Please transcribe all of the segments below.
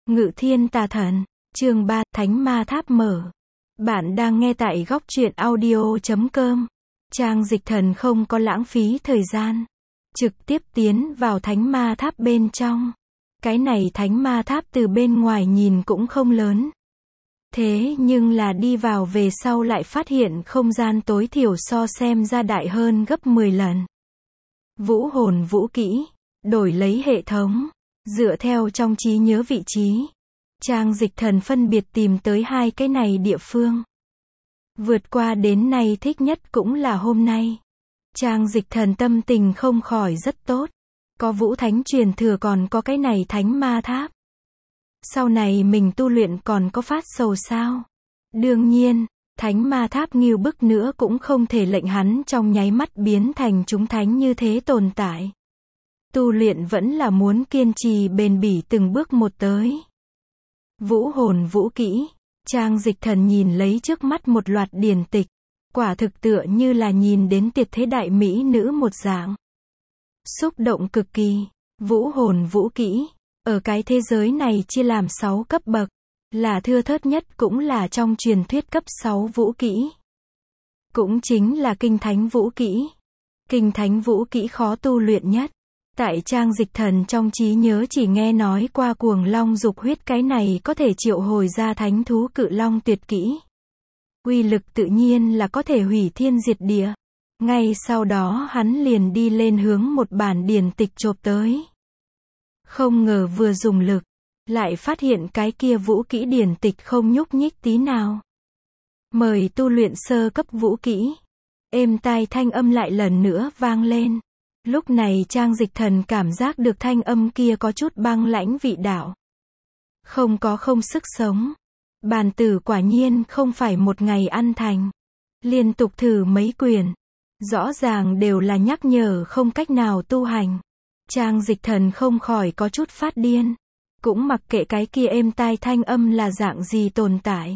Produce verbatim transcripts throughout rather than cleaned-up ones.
Ngự thiên tà thần, chương ba, Thánh Ma Tháp mở. Bạn đang nghe tại góc truyện audio chấm com. Trang Dịch Thần không có lãng phí thời gian. Trực tiếp tiến vào Thánh Ma Tháp bên trong. Cái này Thánh Ma Tháp từ bên ngoài nhìn cũng không lớn. Thế nhưng là đi vào về sau lại phát hiện không gian tối thiểu so xem ra đại hơn gấp mười lần. Vũ hồn vũ kỹ, đổi lấy hệ thống. Dựa theo trong trí nhớ vị trí, Trang Dịch Thần phân biệt tìm tới hai cái này địa phương. Vượt qua đến nay thích nhất cũng là hôm nay. Trang Dịch Thần tâm tình không khỏi rất tốt. Có Vũ Thánh truyền thừa còn có cái này Thánh Ma Tháp. Sau này mình tu luyện còn có phát sầu sao? Đương nhiên, Thánh Ma Tháp nghiêu bức nữa cũng không thể lệnh hắn trong nháy mắt biến thành chúng thánh như thế tồn tại. Tu luyện vẫn là muốn kiên trì bền bỉ từng bước một tới. Vũ hồn vũ kỹ, Trang Dịch Thần nhìn lấy trước mắt một loạt điển tịch, quả thực tựa như là nhìn đến tuyệt thế đại mỹ nữ một dạng. Xúc động cực kỳ, vũ hồn vũ kỹ, ở cái thế giới này chia làm sáu cấp bậc, là thưa thớt nhất cũng là trong truyền thuyết cấp sáu vũ kỹ. Cũng chính là kinh thánh vũ kỹ. Kinh thánh vũ kỹ khó tu luyện nhất. Tại Trang Dịch Thần trong trí nhớ chỉ nghe nói qua cuồng long dục huyết, cái này có thể triệu hồi ra thánh thú cự long tuyệt kỹ. Uy lực tự nhiên là có thể hủy thiên diệt địa. Ngay sau đó hắn liền đi lên hướng một bản điển tịch chộp tới. Không ngờ vừa dùng lực, lại phát hiện cái kia vũ kỹ điển tịch không nhúc nhích tí nào. Mời tu luyện sơ cấp vũ kỹ. Êm tai thanh âm lại lần nữa vang lên. Lúc này Trang Dịch Thần cảm giác được thanh âm kia có chút băng lãnh vị đạo. Không có không sức sống. Bàn tử quả nhiên không phải một ngày ăn thành. Liên tục thử mấy quyển. Rõ ràng đều là nhắc nhở không cách nào tu hành. Trang Dịch Thần không khỏi có chút phát điên. Cũng mặc kệ cái kia êm tai thanh âm là dạng gì tồn tại.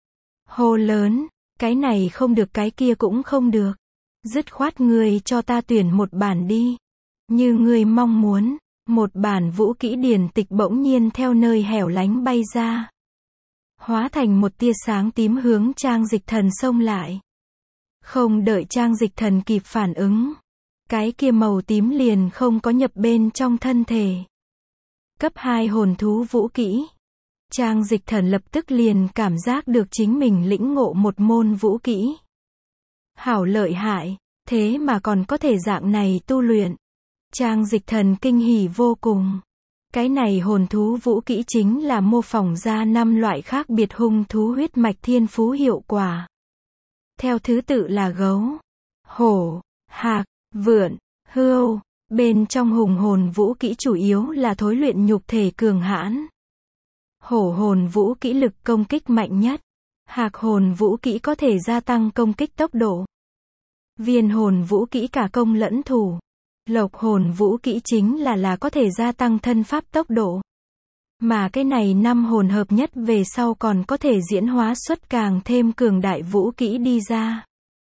Hô lớn, cái này không được cái kia cũng không được. Dứt khoát ngươi cho ta tuyển một bản đi. Như ngươi mong muốn, một bản vũ kỹ điển tịch bỗng nhiên theo nơi hẻo lánh bay ra. Hóa thành một tia sáng tím hướng Trang Dịch Thần xông lại. Không đợi Trang Dịch Thần kịp phản ứng. Cái kia màu tím liền không có nhập bên trong thân thể. Cấp hai hồn thú vũ kỹ. Trang Dịch Thần lập tức liền cảm giác được chính mình lĩnh ngộ một môn vũ kỹ. Hảo lợi hại, thế mà còn có thể dạng này tu luyện. Trang Dịch Thần kinh hỉ vô cùng. Cái này hồn thú vũ kỹ chính là mô phỏng ra năm loại khác biệt hung thú huyết mạch thiên phú hiệu quả. Theo thứ tự là gấu, hổ, hạc, vượn, hươu. Bên trong hùng hồn vũ kỹ chủ yếu là thối luyện nhục thể cường hãn. Hổ hồn vũ kỹ lực công kích mạnh nhất. Hạc hồn vũ kỹ có thể gia tăng công kích tốc độ. Viên hồn vũ kỹ cả công lẫn thủ. Lộc hồn vũ kỹ chính là là có thể gia tăng thân pháp tốc độ. Mà cái này năm hồn hợp nhất về sau còn có thể diễn hóa xuất càng thêm cường đại vũ kỹ đi ra.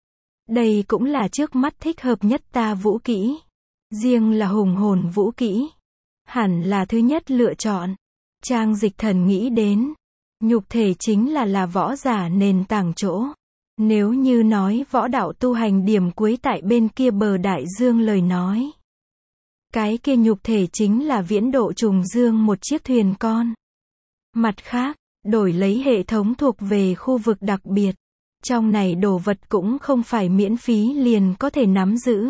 Đây cũng là trước mắt thích hợp nhất ta vũ kỹ. Riêng là hùng hồn vũ kỹ. Hẳn là thứ nhất lựa chọn. Trang Dịch Thần nghĩ đến. Nhục thể chính là là võ giả nền tảng chỗ. Nếu như nói võ đạo tu hành điểm cuối tại bên kia bờ đại dương lời nói. Cái kia nhục thể chính là viễn độ trùng dương một chiếc thuyền con. Mặt khác, đổi lấy hệ thống thuộc về khu vực đặc biệt. Trong này đồ vật cũng không phải miễn phí liền có thể nắm giữ.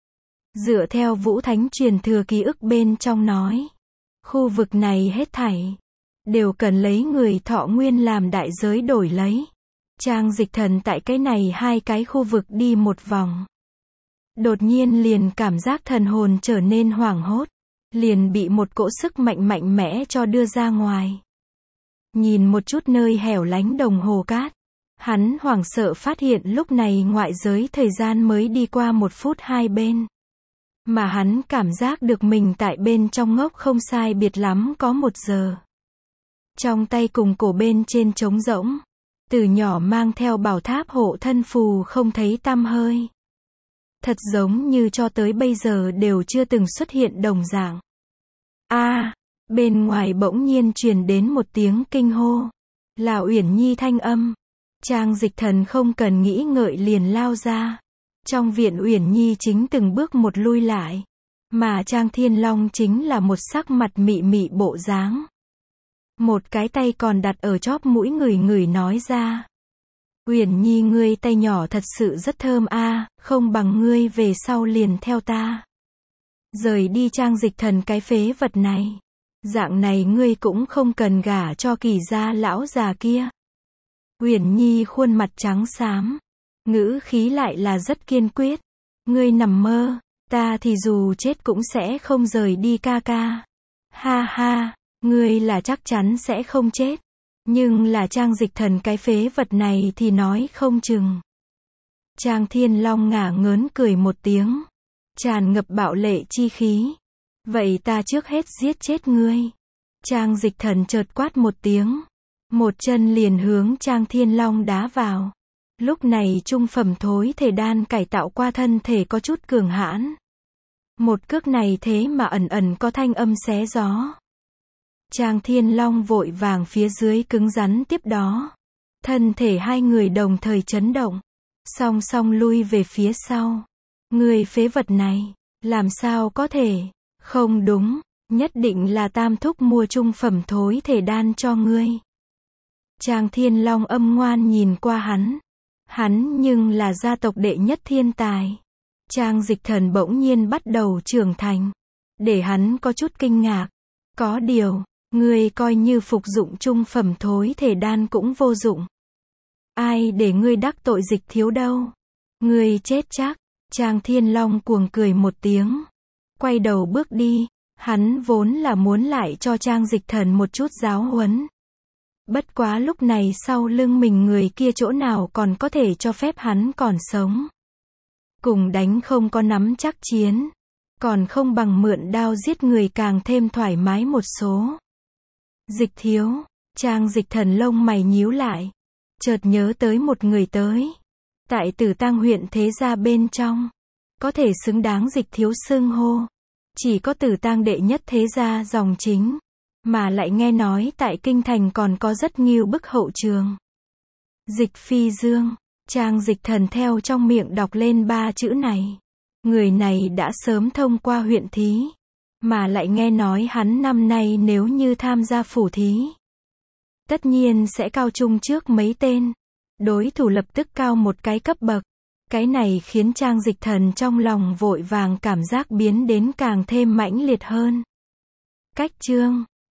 Dựa theo Vũ Thánh truyền thừa ký ức bên trong nói. Khu vực này hết thảy. Đều cần lấy người thọ nguyên làm đại giới đổi lấy. Trang Dịch Thần tại cái này hai cái khu vực đi một vòng. Đột nhiên liền cảm giác thần hồn trở nên hoảng hốt. Liền bị một cỗ sức mạnh mạnh mẽ cho đưa ra ngoài. Nhìn một chút nơi hẻo lánh đồng hồ cát. Hắn hoảng sợ phát hiện lúc này ngoại giới thời gian mới đi qua một phút hai bên. Mà hắn cảm giác được mình tại bên trong ngốc không sai biệt lắm có một giờ. Trong tay cùng cổ bên trên trống rỗng. Từ nhỏ mang theo bảo tháp hộ thân phù không thấy tăm hơi. Thật giống như cho tới bây giờ đều chưa từng xuất hiện đồng dạng. A, Bên ngoài bỗng nhiên truyền đến một tiếng kinh hô. Là Uyển Nhi thanh âm. Trang Dịch Thần không cần nghĩ ngợi liền lao ra. Trong viện Uyển Nhi chính từng bước một lui lại. Mà Trang Thiên Long chính là một sắc mặt mị mị bộ dáng. Một cái tay còn đặt ở chóp mũi người người nói ra. Uyển Nhi ngươi tay nhỏ thật sự rất thơm a, không bằng ngươi về sau liền theo ta. Rời đi Trang Dịch Thần cái phế vật này. Dạng này ngươi cũng không cần gả cho Kỳ gia lão già kia. Uyển Nhi khuôn mặt trắng xám. Ngữ khí lại là rất kiên quyết. Ngươi nằm mơ, ta thì dù chết cũng sẽ không rời đi ca ca. Ha ha, ngươi là chắc chắn sẽ không chết. Nhưng là Trang Dịch Thần cái phế vật này thì nói không chừng. Trang Thiên Long ngả ngớn cười một tiếng. Tràn ngập bạo lệ chi khí. Vậy ta trước hết giết chết ngươi. Trang Dịch Thần chợt quát một tiếng. Một chân liền hướng Trang Thiên Long đá vào. Lúc này trung phẩm thối thể đan cải tạo qua thân thể có chút cường hãn. Một cước này thế mà ẩn ẩn có thanh âm xé gió. Trang Thiên Long vội vàng phía dưới cứng rắn tiếp đó. Thân thể hai người đồng thời chấn động. Song song lui về phía sau. Người phế vật này, làm sao có thể? Không đúng, nhất định là Tam thúc mua trung phẩm thối thể đan cho ngươi. Trang Thiên Long âm ngoan nhìn qua hắn. Hắn nhưng là gia tộc đệ nhất thiên tài. Trang Dịch Thần bỗng nhiên bắt đầu trưởng thành. Để hắn có chút kinh ngạc. Có điều, ngươi coi như phục dụng trung phẩm thối thể đan cũng vô dụng. Ai để ngươi đắc tội Dịch thiếu đâu? Ngươi chết chắc. Trang Thiên Long cuồng cười một tiếng. Quay đầu bước đi. Hắn vốn là muốn lại cho Trang Dịch Thần một chút giáo huấn. Bất quá lúc này sau lưng mình người kia chỗ nào còn có thể cho phép hắn còn sống. Cùng đánh không có nắm chắc chiến. Còn không bằng mượn đao giết người càng thêm thoải mái một số. Dịch thiếu. Trang Dịch Thần lông mày nhíu lại. Chợt nhớ tới một người tới. Tại Tử Tang huyện thế gia bên trong. Có thể xứng đáng Dịch thiếu xưng hô. Chỉ có Tử Tang đệ nhất thế gia dòng chính. Mà lại nghe nói tại Kinh Thành còn có rất nhiều bức hậu trường. Dịch Phi Dương. Trang Dịch Thần theo trong miệng đọc lên ba chữ này. Người này đã sớm thông qua huyện thí. Mà lại nghe nói hắn năm nay nếu như tham gia phủ thí. Tất nhiên sẽ cao trung trước mấy tên. Đối thủ lập tức cao một cái cấp bậc. Cái này khiến Trang Dịch Thần trong lòng vội vàng cảm giác biến đến càng thêm mãnh liệt hơn. Cách chương